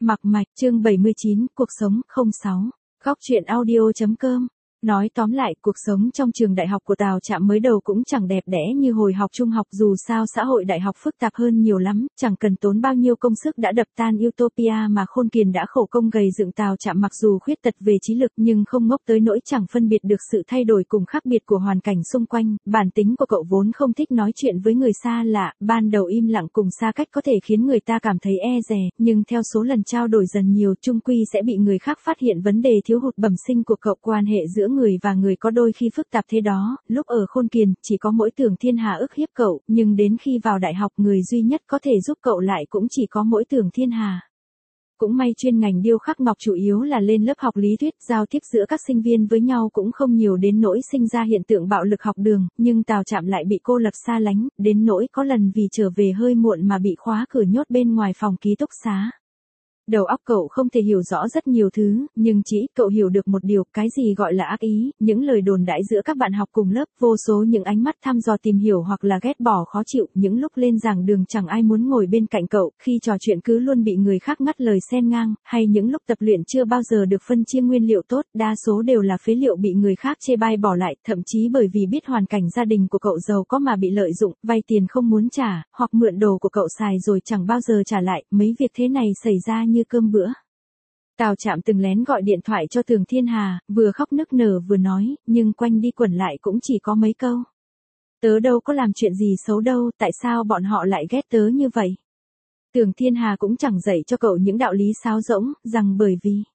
Mặc mạch, chương 79, cuộc sống, 06. Góc truyện audio.com. Nói tóm lại, cuộc sống trong trường đại học của Tào Trạm mới đầu cũng chẳng đẹp đẽ như hồi học trung học, dù sao xã hội đại học phức tạp hơn nhiều lắm, chẳng cần tốn bao nhiêu công sức đã đập tan Utopia mà Khôn Kiền đã khổ công gầy dựng. Tào Trạm mặc dù khuyết tật về trí lực nhưng không ngốc tới nỗi chẳng phân biệt được sự thay đổi cùng khác biệt của hoàn cảnh xung quanh. Bản tính của cậu vốn không thích nói chuyện với người xa lạ, ban đầu im lặng cùng xa cách có thể khiến người ta cảm thấy e dè, nhưng theo số lần trao đổi dần nhiều, chung quy sẽ bị người khác phát hiện vấn đề thiếu hụt bẩm sinh của cậu. Quan hệ giữa người và người có đôi khi phức tạp thế đó. Lúc ở Khôn Kiền chỉ có mỗi Tưởng Thiên Hà ức hiếp cậu, nhưng đến khi vào đại học người duy nhất có thể giúp cậu lại cũng chỉ có mỗi Tưởng Thiên Hà. Cũng may chuyên ngành điêu khắc ngọc chủ yếu là lên lớp học lý thuyết, giao tiếp giữa các sinh viên với nhau cũng không nhiều đến nỗi sinh ra hiện tượng bạo lực học đường, nhưng Tào Trạm lại bị cô lập xa lánh, đến nỗi có lần vì trở về hơi muộn mà bị khóa cửa nhốt bên ngoài phòng ký túc xá. Đầu óc cậu không thể hiểu rõ rất nhiều thứ, nhưng chỉ cậu hiểu được một điều, cái gì gọi là ác ý, những lời đồn đãi giữa các bạn học cùng lớp, vô số những ánh mắt thăm dò tìm hiểu hoặc là ghét bỏ khó chịu, những lúc lên giảng đường chẳng ai muốn ngồi bên cạnh cậu, khi trò chuyện cứ luôn bị người khác ngắt lời xen ngang, hay những lúc tập luyện chưa bao giờ được phân chia nguyên liệu tốt, đa số đều là phế liệu bị người khác chê bai bỏ lại, thậm chí bởi vì biết hoàn cảnh gia đình của cậu giàu có mà bị lợi dụng, vay tiền không muốn trả, hoặc mượn đồ của cậu xài rồi chẳng bao giờ trả lại, mấy việc thế này xảy ra như cơm bữa. Tào Trạm từng lén gọi điện thoại cho Tưởng Thiên Hà, vừa khóc nức nở vừa nói, nhưng quanh đi quẩn lại cũng chỉ có mấy câu. Tớ đâu có làm chuyện gì xấu đâu, tại sao bọn họ lại ghét tớ như vậy? Tưởng Thiên Hà cũng chẳng dạy cho cậu những đạo lý sáo rỗng, rằng bởi vì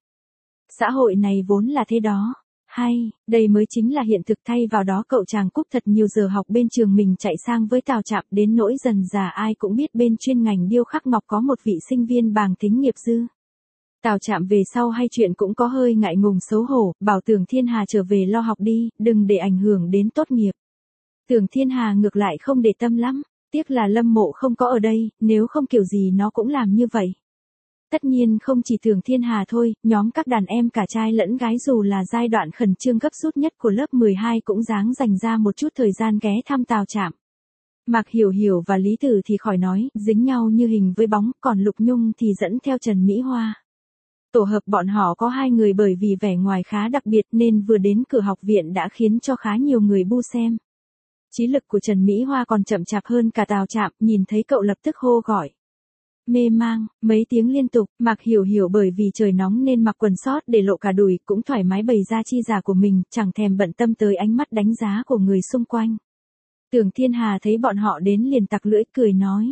xã hội này vốn là thế đó. Hay, đây mới chính là hiện thực. Thay vào đó cậu chàng cúp thật nhiều giờ học bên trường mình chạy sang với Tào Trạm, đến nỗi dần dà ai cũng biết bên chuyên ngành điêu khắc ngọc có một vị sinh viên bàng tính nghiệp dư. Tào Trạm về sau hay chuyện cũng có hơi ngại ngùng xấu hổ, bảo Tưởng Thiên Hà trở về lo học đi, đừng để ảnh hưởng đến tốt nghiệp. Tưởng Thiên Hà ngược lại không để tâm lắm, tiếc là Lâm Mộ không có ở đây, nếu không kiểu gì nó cũng làm như vậy. Tất nhiên không chỉ Tưởng Thiên Hà thôi, nhóm các đàn em cả trai lẫn gái dù là giai đoạn khẩn trương gấp rút nhất của lớp 12 cũng dáng dành ra một chút thời gian ghé thăm Tào Trạm. Mạc Hiểu Hiểu và Lý Tử thì khỏi nói, dính nhau như hình với bóng, còn Lục Nhung thì dẫn theo Trần Mỹ Hoa. Tổ hợp bọn họ có 2 người bởi vì vẻ ngoài khá đặc biệt nên vừa đến cửa học viện đã khiến cho khá nhiều người bu xem. Trí lực của Trần Mỹ Hoa còn chậm chạp hơn cả Tào Trạm, nhìn thấy cậu lập tức hô gọi. Mê mang, mấy tiếng liên tục. Mạc Hiểu Hiểu bởi vì trời nóng nên mặc quần sót để lộ cả đùi, cũng thoải mái bày ra chi giả của mình, chẳng thèm bận tâm tới ánh mắt đánh giá của người xung quanh. Tưởng Thiên Hà thấy bọn họ đến liền tặc lưỡi cười nói.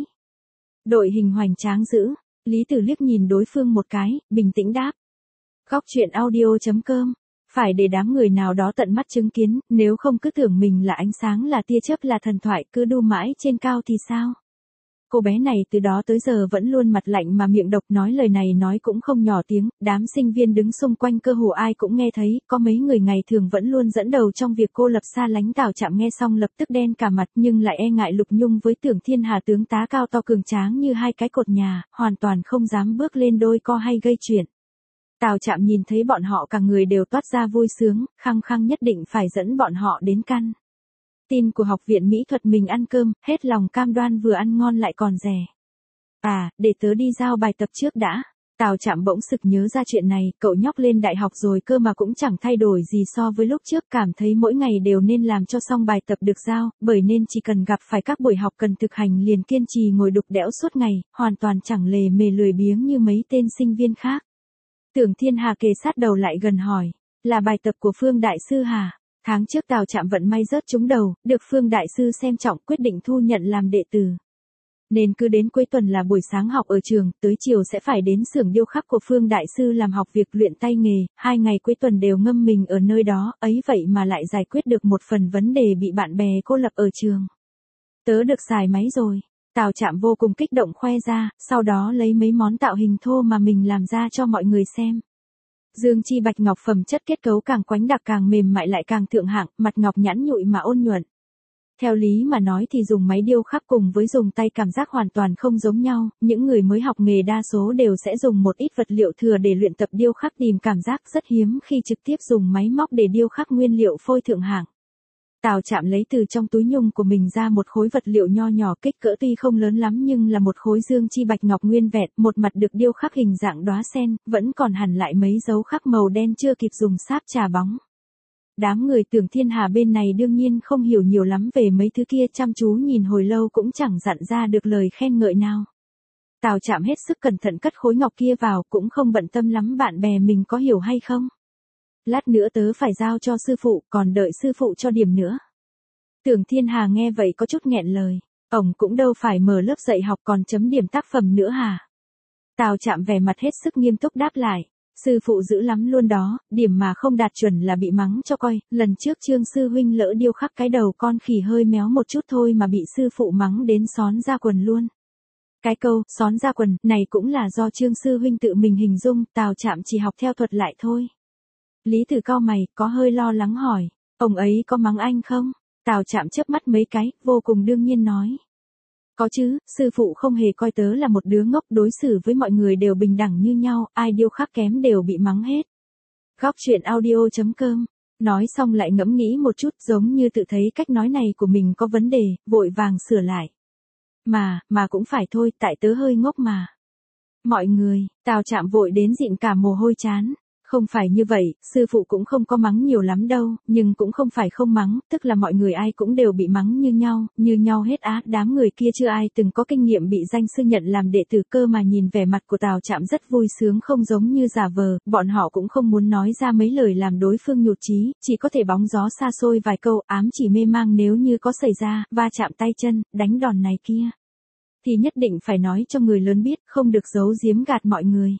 Đội hình hoành tráng dữ. Lý Tử liếc nhìn đối phương một cái, bình tĩnh đáp. Góc truyện audio.com. Phải để đám người nào đó tận mắt chứng kiến, nếu không cứ tưởng mình là ánh sáng là tia chớp là thần thoại, cứ đu mãi trên cao thì sao? Cô bé này từ đó tới giờ vẫn luôn mặt lạnh mà miệng độc, nói lời này nói cũng không nhỏ tiếng, đám sinh viên đứng xung quanh cơ hồ ai cũng nghe thấy, có mấy người ngày thường vẫn luôn dẫn đầu trong việc cô lập xa lánh. Tào Trạm nghe xong lập tức đen cả mặt, nhưng lại e ngại Lục Nhung với Tưởng Thiên Hà tướng tá cao to cường tráng như 2 cái cột nhà, hoàn toàn không dám bước lên đôi co hay gây chuyện. Tào Trạm nhìn thấy bọn họ cả người đều toát ra vui sướng, khăng khăng nhất định phải dẫn bọn họ đến căn tin của học viện mỹ thuật mình ăn cơm, hết lòng cam đoan vừa ăn ngon lại còn rẻ. À, để tớ đi giao bài tập trước đã. Tào Trạm bỗng sực nhớ ra chuyện này, cậu nhóc lên đại học rồi cơ mà cũng chẳng thay đổi gì so với lúc trước, cảm thấy mỗi ngày đều nên làm cho xong bài tập được giao, bởi nên chỉ cần gặp phải các buổi học cần thực hành liền kiên trì ngồi đục đẽo suốt ngày, hoàn toàn chẳng lề mề lười biếng như mấy tên sinh viên khác. Tưởng Thiên Hà kề sát đầu lại gần hỏi, là bài tập của Phương Đại Sư hả? Tháng trước Tào Trạm vận may rớt trúng đầu, được Phương Đại Sư xem trọng quyết định thu nhận làm đệ tử. Nên cứ đến cuối tuần là buổi sáng học ở trường, tới chiều sẽ phải đến xưởng điêu khắc của Phương Đại Sư làm học việc luyện tay nghề, 2 ngày cuối tuần đều ngâm mình ở nơi đó, ấy vậy mà lại giải quyết được một phần vấn đề bị bạn bè cô lập ở trường. Tớ được xài máy rồi. Tào Trạm vô cùng kích động khoe ra, sau đó lấy mấy món tạo hình thô mà mình làm ra cho mọi người xem. Dương chi bạch ngọc phẩm chất kết cấu càng quánh đặc càng mềm mại lại càng thượng hạng, mặt ngọc nhẵn nhụi mà ôn nhuận. Theo lý mà nói thì dùng máy điêu khắc cùng với dùng tay cảm giác hoàn toàn không giống nhau, những người mới học nghề đa số đều sẽ dùng một ít vật liệu thừa để luyện tập điêu khắc, tìm cảm giác rất hiếm khi trực tiếp dùng máy móc để điêu khắc nguyên liệu phôi thượng hạng. Tào Trạm lấy từ trong túi nhung của mình ra một khối vật liệu nho nhỏ, kích cỡ tuy không lớn lắm nhưng là một khối dương chi bạch ngọc nguyên vẹn, một mặt được điêu khắc hình dạng đóa sen, vẫn còn hằn lại mấy dấu khắc màu đen chưa kịp dùng sáp trà bóng. Đám người Tưởng Thiên Hà bên này đương nhiên không hiểu nhiều lắm về mấy thứ kia, chăm chú nhìn hồi lâu cũng chẳng dặn ra được lời khen ngợi nào. Tào Trạm hết sức cẩn thận cất khối ngọc kia vào, cũng không bận tâm lắm bạn bè mình có hiểu hay không. Lát nữa tớ phải giao cho sư phụ, còn đợi sư phụ cho điểm nữa. Tưởng Thiên Hà nghe vậy có chút nghẹn lời. Ổng cũng đâu phải mở lớp dạy học còn chấm điểm tác phẩm nữa hả? Tào Trạm vẻ mặt hết sức nghiêm túc đáp lại. Sư phụ dữ lắm luôn đó, điểm mà không đạt chuẩn là bị mắng cho coi. Lần trước Trương sư huynh lỡ điêu khắc cái đầu con khỉ hơi méo một chút thôi mà bị sư phụ mắng đến xón ra quần luôn. Cái câu xón ra quần này cũng là do Trương sư huynh tự mình hình dung, Tào Trạm chỉ học theo thuật lại thôi. Lý Tử cau mày, có hơi lo lắng hỏi, ông ấy có mắng anh không? Tào Trạm chớp mắt mấy cái, vô cùng đương nhiên nói. Có chứ, sư phụ không hề coi tớ là một đứa ngốc, đối xử với mọi người đều bình đẳng như nhau, ai điêu khắc kém đều bị mắng hết. Góc truyện audio.com. Nói xong lại ngẫm nghĩ một chút, giống như tự thấy cách nói này của mình có vấn đề, vội vàng sửa lại. Mà cũng phải thôi, tại tớ hơi ngốc mà. Mọi người, Tào Trạm vội đến dịn cả mồ hôi trán. Không phải như vậy, sư phụ cũng không có mắng nhiều lắm đâu, nhưng cũng không phải không mắng, tức là mọi người ai cũng đều bị mắng như nhau hết á. Đám người kia chưa ai từng có kinh nghiệm bị danh sư nhận làm đệ tử, cơ mà nhìn vẻ mặt của Tào Trạm rất vui sướng, không giống như giả vờ, bọn họ cũng không muốn nói ra mấy lời làm đối phương nhụt chí, chỉ có thể bóng gió xa xôi vài câu, ám chỉ mê mang nếu như có xảy ra va chạm tay chân, đánh đòn này kia, thì nhất định phải nói cho người lớn biết, không được giấu giếm gạt mọi người.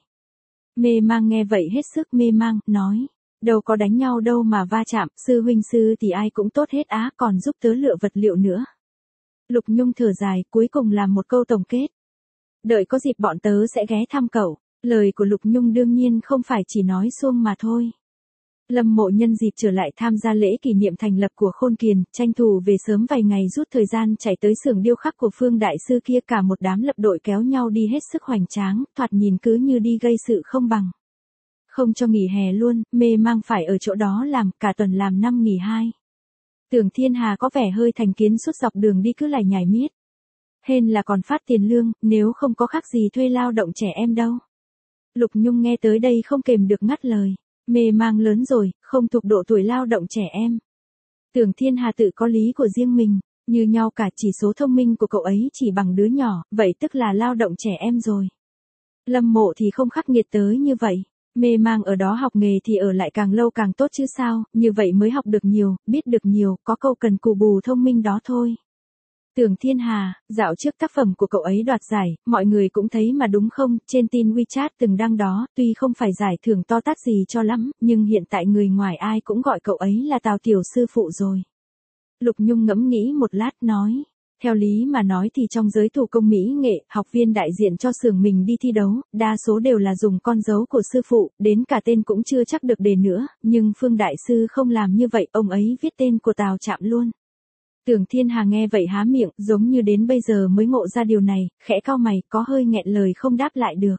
Mê mang nghe vậy hết sức mê mang, nói, đâu có đánh nhau đâu mà va chạm, sư huynh sư thì ai cũng tốt hết á, còn giúp tớ lựa vật liệu nữa. Lục Nhung thở dài, cuối cùng làm một câu tổng kết. Đợi có dịp bọn tớ sẽ ghé thăm cậu. Lời của Lục Nhung đương nhiên không phải chỉ nói suông mà thôi. Lâm Mộ nhân dịp trở lại tham gia lễ kỷ niệm thành lập của Khôn Kiền, tranh thủ về sớm vài ngày rút thời gian chạy tới xưởng điêu khắc của Phương đại sư kia, cả một đám lập đội kéo nhau đi hết sức hoành tráng, thoạt nhìn cứ như đi gây sự không bằng. Không cho nghỉ hè luôn, mê mang phải ở chỗ đó làm, cả tuần làm 5 nghỉ 2. Tưởng Thiên Hà có vẻ hơi thành kiến, suốt dọc đường đi cứ lải nhải miết. Hên là còn phát tiền lương, nếu không có khác gì thuê lao động trẻ em đâu. Lục Nhung nghe tới đây không kềm được ngắt lời. Mê mang lớn rồi, không thuộc độ tuổi lao động trẻ em. Tưởng Thiên Hà tự có lý của riêng mình, như nhau cả, chỉ số thông minh của cậu ấy chỉ bằng đứa nhỏ, vậy tức là lao động trẻ em rồi. Lâm Mộ thì không khắc nghiệt tới như vậy, mê mang ở đó học nghề thì ở lại càng lâu càng tốt chứ sao, như vậy mới học được nhiều, biết được nhiều, có câu cần cù bù thông minh đó thôi. Tưởng Thiên Hà, dạo trước tác phẩm của cậu ấy đoạt giải, mọi người cũng thấy mà đúng không, trên tin WeChat từng đăng đó, tuy không phải giải thưởng to tát gì cho lắm, nhưng hiện tại người ngoài ai cũng gọi cậu ấy là Tào tiểu sư phụ rồi. Lục Nhung ngẫm nghĩ một lát nói, theo lý mà nói thì trong giới thủ công mỹ nghệ, học viên đại diện cho xưởng mình đi thi đấu, đa số đều là dùng con dấu của sư phụ, đến cả tên cũng chưa chắc được đề nữa, nhưng Phương đại sư không làm như vậy, ông ấy viết tên của Tào Trạm luôn. Tưởng Thiên Hà nghe vậy há miệng, giống như đến bây giờ mới ngộ ra điều này, khẽ cau mày, có hơi nghẹn lời không đáp lại được.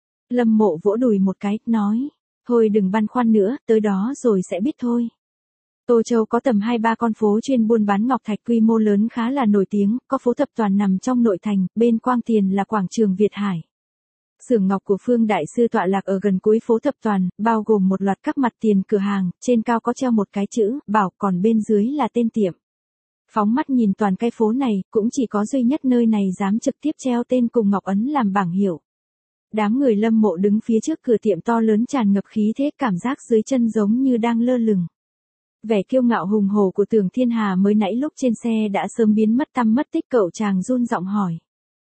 Lâm Mộ vỗ đùi một cái, nói, thôi đừng băn khoăn nữa, tới đó rồi sẽ biết thôi. Tô Châu có tầm 2-3 con phố chuyên buôn bán ngọc thạch quy mô lớn khá là nổi tiếng, có phố Thập Toàn nằm trong nội thành, bên Quang Tiền là quảng trường Việt Hải. Xưởng ngọc của Phương đại sư tọa lạc ở gần cuối phố Thập Toàn, bao gồm một loạt các mặt tiền cửa hàng, trên cao có treo một cái chữ Bảo, còn bên dưới là tên tiệm. Phóng mắt nhìn toàn cái phố này, cũng chỉ có duy nhất nơi này dám trực tiếp treo tên cùng ngọc ấn làm bảng hiệu. Đám người Lâm Mộ đứng phía trước cửa tiệm to lớn tràn ngập khí thế, cảm giác dưới chân giống như đang lơ lửng. Vẻ kiêu ngạo hùng hổ của Tưởng Thiên Hà mới nãy lúc trên xe đã sớm biến mất tăm mất tích, cậu chàng run giọng hỏi.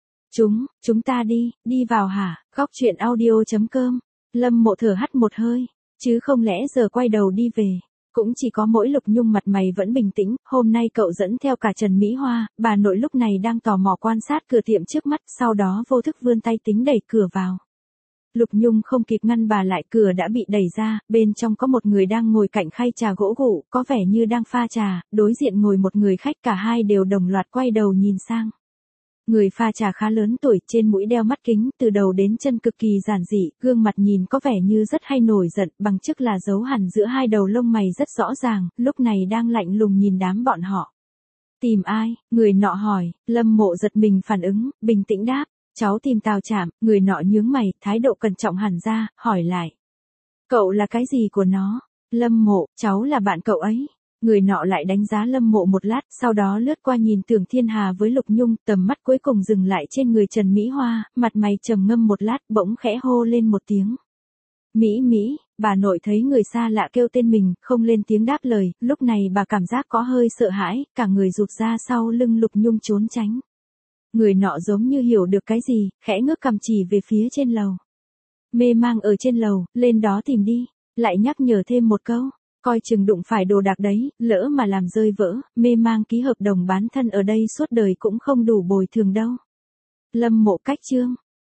Chúng ta đi vào hả? Góc truyện audio.com. Lâm Mộ thở hắt một hơi, chứ không lẽ giờ quay đầu đi về. Cũng chỉ có mỗi Lục Nhung mặt mày vẫn bình tĩnh, hôm nay cậu dẫn theo cả Trần Mỹ Hoa, bà nội lúc này đang tò mò quan sát cửa tiệm trước mắt, sau đó vô thức vươn tay tính đẩy cửa vào. Lục Nhung không kịp ngăn bà lại, cửa đã bị đẩy ra, bên trong có một người đang ngồi cạnh khay trà gỗ gụ, có vẻ như đang pha trà, đối diện ngồi một người khách, cả hai đều đồng loạt quay đầu nhìn sang. Người pha trà khá lớn tuổi, trên mũi đeo mắt kính, từ đầu đến chân cực kỳ giản dị, gương mặt nhìn có vẻ như rất hay nổi giận, bằng chức là dấu hằn giữa hai đầu lông mày rất rõ ràng, lúc này đang lạnh lùng nhìn đám bọn họ. Tìm ai? Người nọ hỏi. Lâm Mộ giật mình phản ứng, bình tĩnh đáp. Cháu tìm Tào Trạm. Người nọ nhướng mày, thái độ cẩn trọng hẳn ra, hỏi lại. Cậu là cái gì của nó? Lâm Mộ, cháu là bạn cậu ấy. Người nọ lại đánh giá Lâm Mộ một lát, sau đó lướt qua nhìn Tưởng Thiên Hà với Lục Nhung, tầm mắt cuối cùng dừng lại trên người Trần Mỹ Hoa, mặt mày trầm ngâm một lát, bỗng khẽ hô lên một tiếng. Mỹ Mỹ, bà nội thấy người xa lạ kêu tên mình, không lên tiếng đáp lời, lúc này bà cảm giác có hơi sợ hãi, cả người rụt ra sau lưng Lục Nhung trốn tránh. Người nọ giống như hiểu được cái gì, khẽ ngước cằm chỉ về phía trên lầu. Mê mang ở trên lầu, lên đó tìm đi, lại nhắc nhở thêm một câu. Coi chừng đụng phải đồ đạc đấy, lỡ mà làm rơi vỡ, mê mang ký hợp đồng bán thân ở đây suốt đời cũng không đủ bồi thường đâu. Lâm Mộ cách chương.